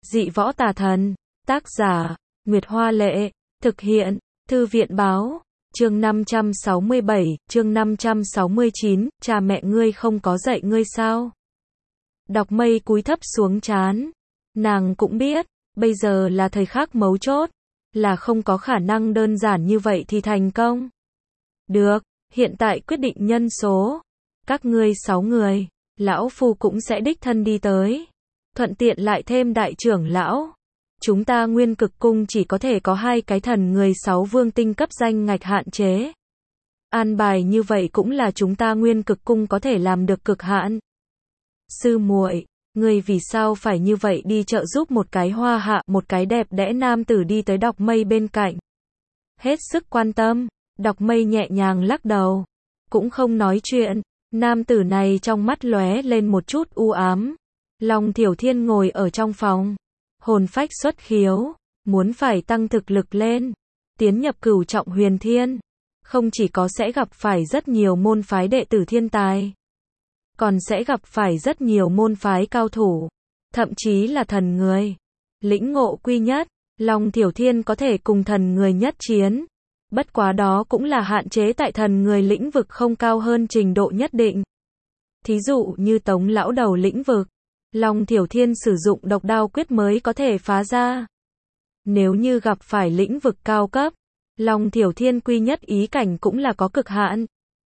Dị võ tà thần. Tác giả, Nguyệt Hoa Lệ. Thực hiện, Thư viện Báo. Chương 567, chương 569, cha mẹ ngươi không có dạy ngươi sao? Đọc Mây cúi thấp xuống trán. Nàng cũng biết, bây giờ là thời khắc mấu chốt, là không có khả năng đơn giản như vậy thì thành công. Được, hiện tại quyết định nhân số. Các ngươi 6 người, lão phu cũng sẽ đích thân đi tới. Thuận tiện lại thêm đại trưởng lão. Chúng ta Nguyên Cực Cung chỉ có thể có 2 cái thần người 6 vương tinh cấp danh ngạch hạn chế. An bài như vậy cũng là chúng ta Nguyên Cực Cung có thể làm được cực hạn. Sư muội, ngươi vì sao phải như vậy đi trợ giúp một cái hoa hạ, một cái đẹp đẽ nam tử đi tới Đọc Mây bên cạnh. Hết sức quan tâm, Đọc Mây nhẹ nhàng lắc đầu, cũng không nói chuyện. Nam tử này trong mắt lóe lên một chút u ám. Long Thiểu Thiên ngồi ở trong phòng, hồn phách xuất khiếu, muốn phải tăng thực lực lên, tiến nhập cửu trọng huyền thiên, không chỉ có sẽ gặp phải rất nhiều môn phái đệ tử thiên tài, còn sẽ gặp phải rất nhiều môn phái cao thủ, thậm chí là thần người. Lĩnh ngộ quy nhất, Long Thiểu Thiên có thể cùng thần người nhất chiến, bất quá đó cũng là hạn chế tại thần người lĩnh vực không cao hơn trình độ nhất định. Thí dụ như Tống lão đầu lĩnh vực, Long Thiểu Thiên sử dụng độc đao quyết mới có thể phá ra. Nếu như gặp phải lĩnh vực cao cấp, Long Thiểu Thiên quy nhất ý cảnh cũng là có cực hạn.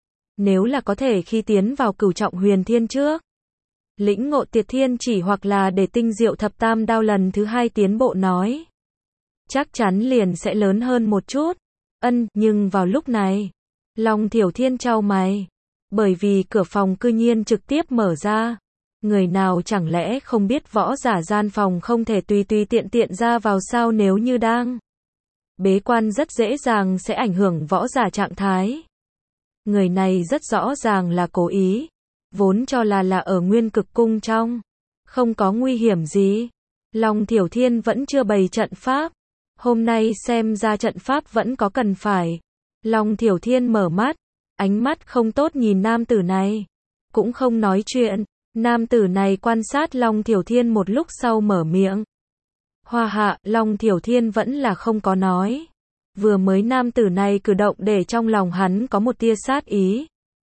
Nếu là có thể khi tiến vào cửu trọng huyền thiên trước, lĩnh ngộ Tiệt Thiên chỉ hoặc là để tinh diệu thập tam đao lần thứ 2 tiến bộ nói, chắc chắn liền sẽ lớn hơn một chút. Nhưng vào lúc này, Long Thiểu Thiên chau mày, bởi vì cửa phòng cư nhiên trực tiếp mở ra. Người nào chẳng lẽ không biết võ giả gian phòng không thể tùy tiện ra vào sao, nếu như đang bế quan rất dễ dàng sẽ ảnh hưởng võ giả trạng thái. Người này rất rõ ràng là cố ý, vốn cho là ở Nguyên Cực Cung trong, không có nguy hiểm gì. Long Thiểu Thiên vẫn chưa bày trận pháp, hôm nay xem ra trận pháp vẫn có cần phải. Long Thiểu Thiên mở mắt, ánh mắt không tốt nhìn nam tử này, cũng không nói chuyện. Nam tử này quan sát Long Thiểu Thiên một lúc sau mở miệng. Hoa hạ, Long Thiểu Thiên vẫn là không có nói. Vừa mới nam tử này cử động để trong lòng hắn có một tia sát ý.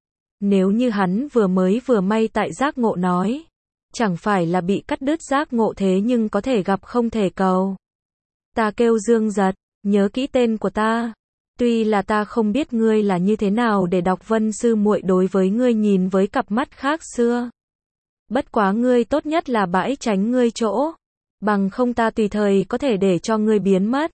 Nếu như hắn vừa may tại giác ngộ nói, chẳng phải là bị cắt đứt giác ngộ, thế nhưng có thể gặp không thể cầu. Ta kêu Dương Giật, nhớ kỹ tên của ta. Tuy là ta không biết ngươi là như thế nào để đọc, Vân sư muội đối với ngươi nhìn với cặp mắt khác xưa. Bất quá ngươi tốt nhất là bãi tránh ngươi chỗ, bằng không ta tùy thời có thể để cho ngươi biến mất.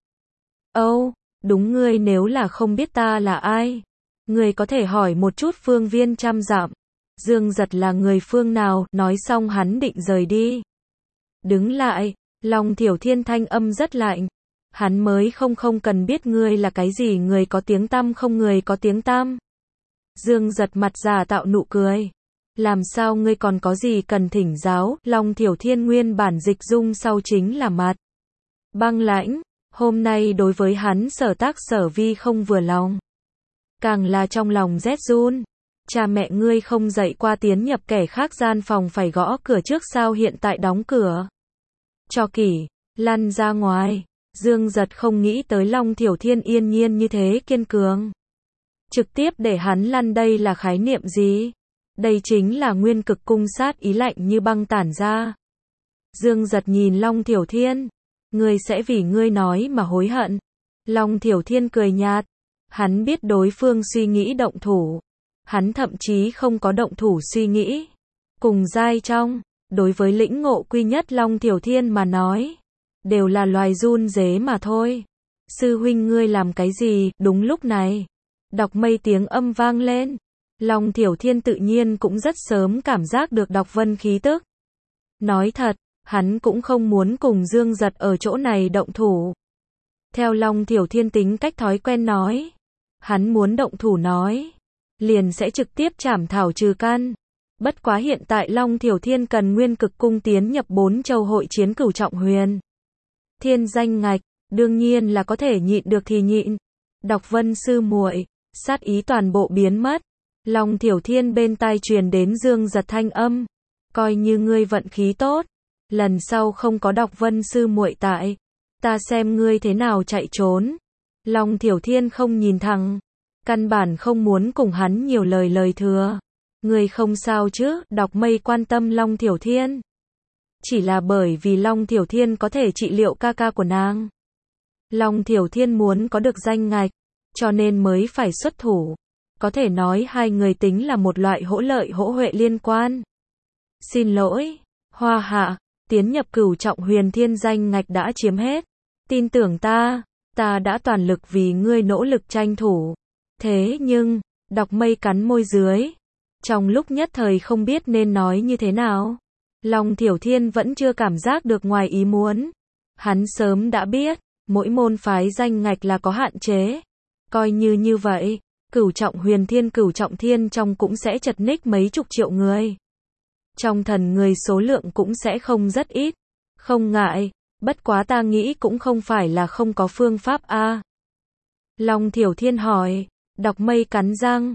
Đúng, ngươi nếu là không biết ta là ai, ngươi có thể hỏi một chút phương viên trăm dặm. Dương Giật là người phương nào, nói xong hắn định rời đi. Đứng lại, Long Thiểu Thiên thanh âm rất lạnh. Hắn mới không cần biết ngươi là cái gì, người có tiếng tăm không người có tiếng tăm. Dương Giật mặt giả tạo nụ cười. Làm sao ngươi còn có gì cần thỉnh giáo? Long Thiểu Thiên nguyên bản dịch dung sau chính là mặt băng lãnh, hôm nay đối với hắn sở tác sở vi không vừa lòng, càng là trong lòng rét run. Cha mẹ ngươi không dạy qua tiến nhập kẻ khác gian phòng phải gõ cửa trước sao, hiện tại đóng cửa cho kỹ, lăn ra ngoài. Dương Giật không nghĩ tới Long Thiểu Thiên yên nhiên như thế kiên cường, trực tiếp để hắn lăn. Đây là khái niệm gì? Đây chính là Nguyên Cực Cung sát ý lạnh như băng tản ra. Dương Giật nhìn Long Thiểu Thiên, ngươi sẽ vì ngươi nói mà hối hận. Long Thiểu Thiên cười nhạt, hắn biết đối phương suy nghĩ động thủ, hắn thậm chí không có động thủ suy nghĩ. Cùng giai trong, đối với lĩnh ngộ quy nhất Long Thiểu Thiên mà nói, đều là loài run rế mà thôi. Sư huynh ngươi làm cái gì? Đúng lúc này, Đọc Mây tiếng âm vang lên. Long Thiểu Thiên tự nhiên cũng rất sớm cảm giác được Đọc Vân khí tức. Nói thật, hắn cũng không muốn cùng Dương Giật ở chỗ này động thủ. Theo Long Thiểu Thiên tính cách thói quen nói, hắn muốn động thủ nói, liền sẽ trực tiếp trảm thảo trừ căn. Bất quá hiện tại Long Thiểu Thiên cần Nguyên Cực Cung tiến nhập 4 châu hội chiến cửu trọng huyền thiên danh ngạch, đương nhiên là có thể nhịn được thì nhịn. Đọc Vân sư muội, sát ý toàn bộ biến mất. Long Thiểu Thiên bên tai truyền đến Dương Giật thanh âm, coi như ngươi vận khí tốt, lần sau không có Đọc Vân sư muội tại, ta xem ngươi thế nào chạy trốn. Long Thiểu Thiên không nhìn thẳng, căn bản không muốn cùng hắn nhiều lời thừa. Ngươi không sao chứ? Đọc Mây quan tâm Long Thiểu Thiên. Chỉ là bởi vì Long Thiểu Thiên có thể trị liệu ca ca của nàng. Long Thiểu Thiên muốn có được danh ngạch, cho nên mới phải xuất thủ. Có thể nói hai người tính là một loại hỗ lợi hỗ huệ liên quan. Xin lỗi, Hoa Hạ, tiến nhập Cửu Trọng Huyền Thiên danh ngạch đã chiếm hết. Tin tưởng ta đã toàn lực vì ngươi nỗ lực tranh thủ. Thế nhưng, Đọc Mây cắn môi dưới. Trong lúc nhất thời không biết nên nói như thế nào. Long Thiểu Thiên vẫn chưa cảm giác được ngoài ý muốn. Hắn sớm đã biết, mỗi môn phái danh ngạch là có hạn chế. Coi như vậy, Cửu Trọng Huyền Thiên Cửu Trọng Thiên trong cũng sẽ chật ních mấy chục triệu người. Trong thần người số lượng cũng sẽ không rất ít. Không ngại, bất quá ta nghĩ cũng không phải là không có phương pháp a. Long Thiểu Thiên hỏi. Đọc Mây cắn răng,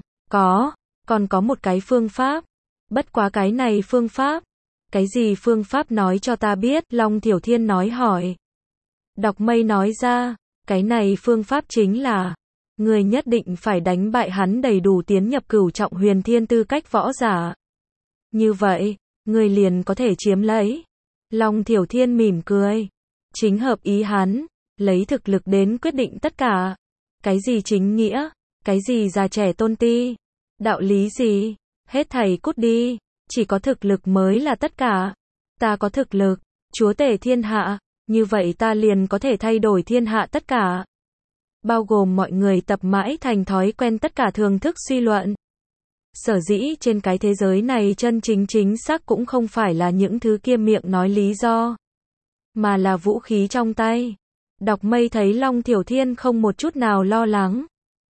còn có một cái phương pháp. Bất quá cái này phương pháp. Cái gì phương pháp nói cho ta biết? Long Thiểu Thiên nói hỏi. Đọc Mây nói ra, cái này phương pháp chính là, người nhất định phải đánh bại hắn đầy đủ tiến nhập Cửu Trọng Huyền Thiên tư cách võ giả. Như vậy, người liền có thể chiếm lấy. Long Thiểu Thiên mỉm cười. Chính hợp ý hắn, lấy thực lực đến quyết định tất cả. Cái gì chính nghĩa, cái gì già trẻ tôn ti, đạo lý gì, hết thảy cút đi, chỉ có thực lực mới là tất cả. Ta có thực lực, chúa tể thiên hạ, như vậy ta liền có thể thay đổi thiên hạ tất cả. Bao gồm mọi người tập mãi thành thói quen tất cả thường thức suy luận. Sở dĩ trên cái thế giới này chân chính xác cũng không phải là những thứ kia miệng nói lý do, mà là vũ khí trong tay. Đọc Mây thấy Long Thiểu Thiên không một chút nào lo lắng.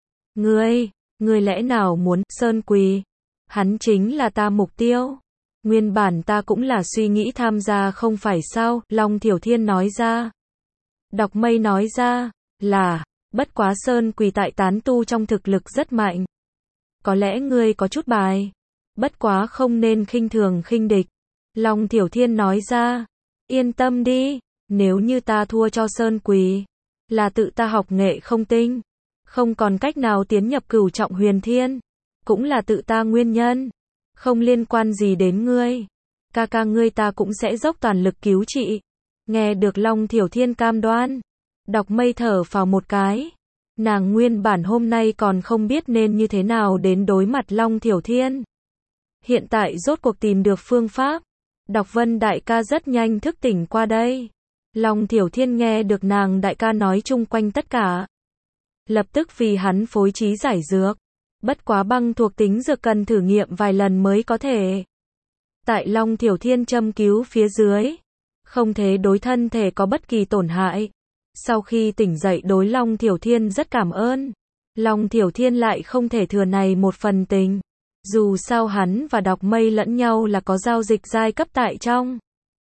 Ngươi lẽ nào muốn Sơn Quỳ? Hắn chính là ta mục tiêu. Nguyên bản ta cũng là suy nghĩ tham gia không phải sao? Long Thiểu Thiên nói ra. Đọc Mây nói ra, là, bất quá Sơn Quỳ tại tán tu trong thực lực rất mạnh. Có lẽ ngươi có chút bài. Bất quá không nên khinh thường khinh địch. Long Thiểu Thiên nói ra. Yên tâm đi, nếu như ta thua cho Sơn Quỳ, là tự ta học nghệ không tinh, không còn cách nào tiến nhập Cửu Trọng Huyền Thiên, cũng là tự ta nguyên nhân, không liên quan gì đến ngươi. Ca ca ngươi ta cũng sẽ dốc toàn lực cứu trị. Nghe được Long Thiểu Thiên cam đoan, Đọc Mây thở phào một cái. Nàng nguyên bản hôm nay còn không biết nên như thế nào đến đối mặt Long Thiểu Thiên. Hiện tại rốt cuộc tìm được phương pháp. Đọc Vân đại ca rất nhanh thức tỉnh qua đây. Long Thiểu Thiên nghe được nàng đại ca nói chung quanh tất cả. Lập tức vì hắn phối trí giải dược. Bất quá băng thuộc tính dược cần thử nghiệm vài lần mới có thể. Tại Long Thiểu Thiên châm cứu phía dưới, không thể đối thân thể có bất kỳ tổn hại. Sau khi tỉnh dậy đối Long Thiểu Thiên rất cảm ơn. Long Thiểu Thiên lại không thể thừa này một phần tình. Dù sao hắn và Đọc Mây lẫn nhau là có giao dịch giai cấp tại trong.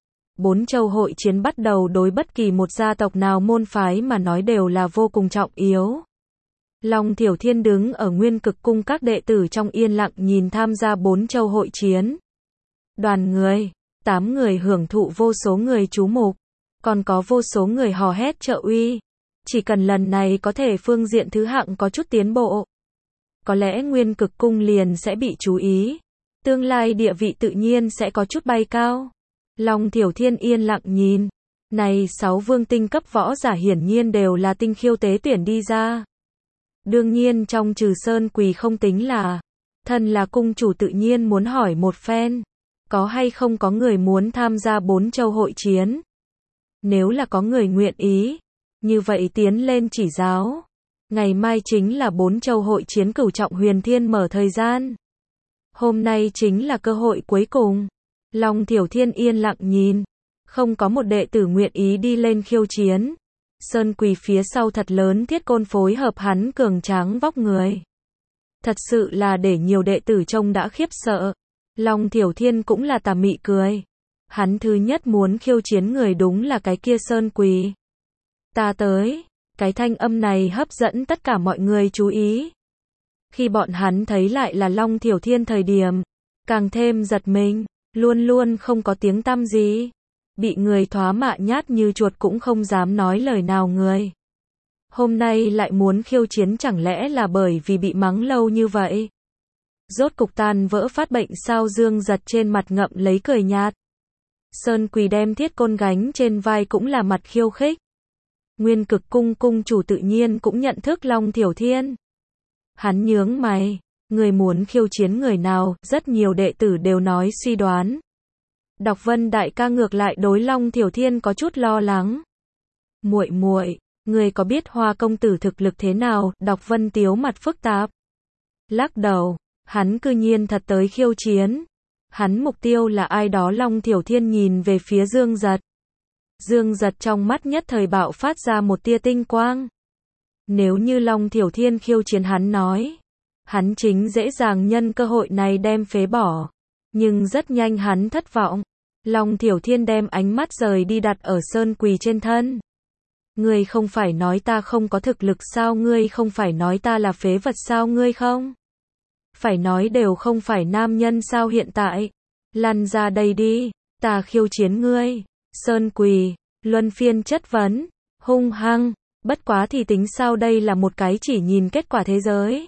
4 châu hội chiến bắt đầu đối bất kỳ một gia tộc nào môn phái mà nói đều là vô cùng trọng yếu. Long Thiểu Thiên đứng ở Nguyên Cực Cung các đệ tử trong yên lặng nhìn tham gia 4 châu hội chiến. Đoàn người, 8 người hưởng thụ vô số người chú mục, còn có vô số người hò hét trợ uy. Chỉ cần lần này có thể phương diện thứ hạng có chút tiến bộ, có lẽ Nguyên Cực Cung liền sẽ bị chú ý. Tương lai địa vị tự nhiên sẽ có chút bay cao. Long Thiểu Thiên yên lặng nhìn. Này 6 vương tinh cấp võ giả hiển nhiên đều là tinh khiêu tế tuyển đi ra. Đương nhiên trong trừ Sơn Quỳ không tính là. Thân là cung chủ tự nhiên muốn hỏi một phen. Có hay không có người muốn tham gia 4 châu hội chiến? Nếu là có người nguyện ý, như vậy tiến lên chỉ giáo. Ngày mai chính là 4 châu hội chiến Cửu Trọng Huyền Thiên mở thời gian. Hôm nay chính là cơ hội cuối cùng. Long Thiểu Thiên yên lặng nhìn. Không có một đệ tử nguyện ý đi lên khiêu chiến. Sơn Quỳ phía sau thật lớn thiết côn phối hợp hắn cường tráng vóc người. Thật sự là để nhiều đệ tử trông đã khiếp sợ. Long Thiểu Thiên cũng là tà mị cười. Hắn thứ nhất muốn khiêu chiến người đúng là cái kia Sơn Quỳ. Ta tới. Cái thanh âm này hấp dẫn tất cả mọi người chú ý. Khi bọn hắn thấy lại là Long Thiểu Thiên thời điểm, càng thêm giật mình, luôn luôn không có tiếng tăm gì. bị người thoá mạ nhát như chuột cũng không dám nói lời nào người. Hôm nay lại muốn khiêu chiến chẳng lẽ là bởi vì bị mắng lâu như vậy? Rốt cục tan vỡ phát bệnh sao? Dương Giật trên mặt ngậm lấy cười nhạt. Sơn Quỳ đem thiết côn gánh trên vai cũng là mặt khiêu khích. Nguyên Cực cung cung chủ tự nhiên cũng nhận thức Long Thiểu Thiên. Hắn nhướng mày, người muốn khiêu chiến người nào? Rất nhiều đệ tử đều nói suy đoán. Đọc Vân đại ca ngược lại đối Long Thiểu Thiên có chút lo lắng. Muội muội, người có biết Hoa công tử thực lực thế nào? Đọc Vân tiếu mặt phức tạp. Lắc đầu, hắn cư nhiên thật tới khiêu chiến. Hắn mục tiêu là ai đó? Long Thiểu Thiên nhìn về phía Dương Giật. Dương Giật trong mắt nhất thời bạo phát ra một tia tinh quang. Nếu như Long Thiểu Thiên khiêu chiến hắn nói, hắn chính dễ dàng nhân cơ hội này đem phế bỏ. Nhưng rất nhanh hắn thất vọng. Long Thiểu Thiên đem ánh mắt rời đi đặt ở Sơn Quỳ trên thân. Ngươi không phải nói ta không có thực lực sao? Ngươi không phải nói ta là phế vật sao? Ngươi không phải nói đều không phải nam nhân sao? Hiện tại, lăn ra đây đi, ta khiêu chiến ngươi. Sơn Quỳ, luân phiên chất vấn, hung hăng, bất quá thì tính sao? Đây là một cái chỉ nhìn kết quả thế giới.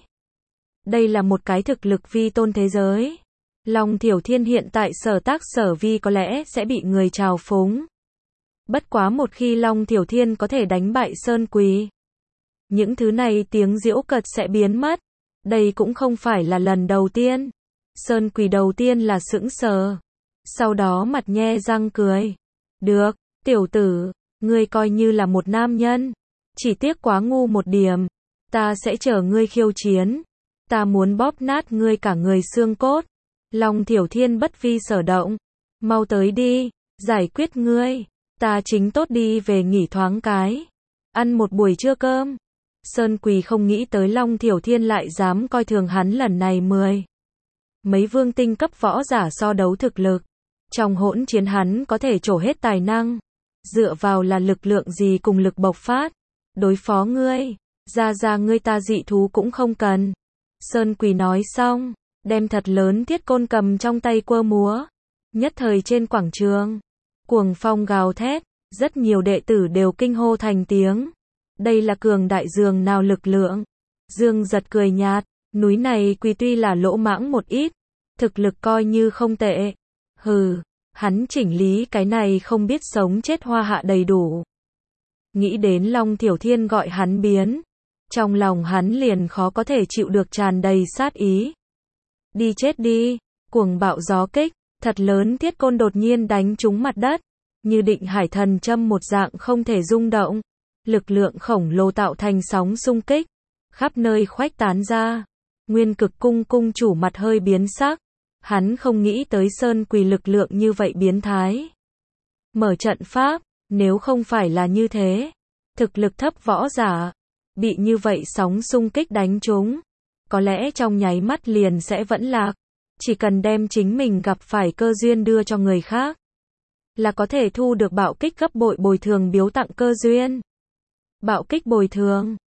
Đây là một cái thực lực vi tôn thế giới. Long Thiểu Thiên hiện tại sở tác sở vi có lẽ sẽ bị người trào phúng. Bất quá một khi Long Thiểu Thiên có thể đánh bại Sơn Quỳ, những thứ này tiếng giễu cợt sẽ biến mất. Đây cũng không phải là lần đầu tiên. Sơn Quỳ đầu tiên là sững sờ, sau đó mặt nhe răng cười. Được, tiểu tử, ngươi coi như là một nam nhân, chỉ tiếc quá ngu một điểm. Ta sẽ chờ ngươi khiêu chiến. Ta muốn bóp nát ngươi cả người xương cốt. Long Thiểu Thiên bất vi sở động. Mau tới đi, giải quyết ngươi. Ta chính tốt đi về nghỉ thoáng cái. Ăn một buổi trưa cơm. Sơn Quỳ không nghĩ tới Long Thiểu Thiên lại dám coi thường hắn lần này. Mấy vương tinh cấp võ giả so đấu thực lực. Trong hỗn chiến hắn có thể trổ hết tài năng. Dựa vào là lực lượng gì cùng lực bộc phát. Đối phó ngươi, ra ngươi ta dị thú cũng không cần. Sơn Quỳ nói xong, đem thật lớn thiết côn cầm trong tay quơ múa. Nhất thời trên quảng trường, cuồng phong gào thét, rất nhiều đệ tử đều kinh hô thành tiếng. Đây là cường đại dường nào lực lượng. Dương Giật cười nhạt, núi này Quỳ tuy là lỗ mãng một ít, thực lực coi như không tệ. Hừ, hắn chỉnh lý cái này không biết sống chết hoa hạ đầy đủ. Nghĩ đến Long Thiểu Thiên gọi hắn biến, trong lòng hắn liền khó có thể chịu được, tràn đầy sát ý. Đi chết đi, cuồng bạo gió kích, thật lớn thiết côn đột nhiên đánh trúng mặt đất, như định hải thần châm một dạng không thể rung động. Lực lượng khổng lồ tạo thành sóng xung kích, khắp nơi khuếch tán ra. Nguyên Cực cung cung chủ mặt hơi biến sắc, hắn không nghĩ tới Sơn Quỳ lực lượng như vậy biến thái. Mở trận pháp, nếu không phải là như thế, thực lực thấp võ giả, bị như vậy sóng xung kích đánh trúng, có lẽ trong nháy mắt liền sẽ vẫn lạc. Chỉ cần đem chính mình gặp phải cơ duyên đưa cho người khác, là có thể thu được bạo kích gấp bội bồi thường biếu tặng cơ duyên. Bạo kích bồi thường,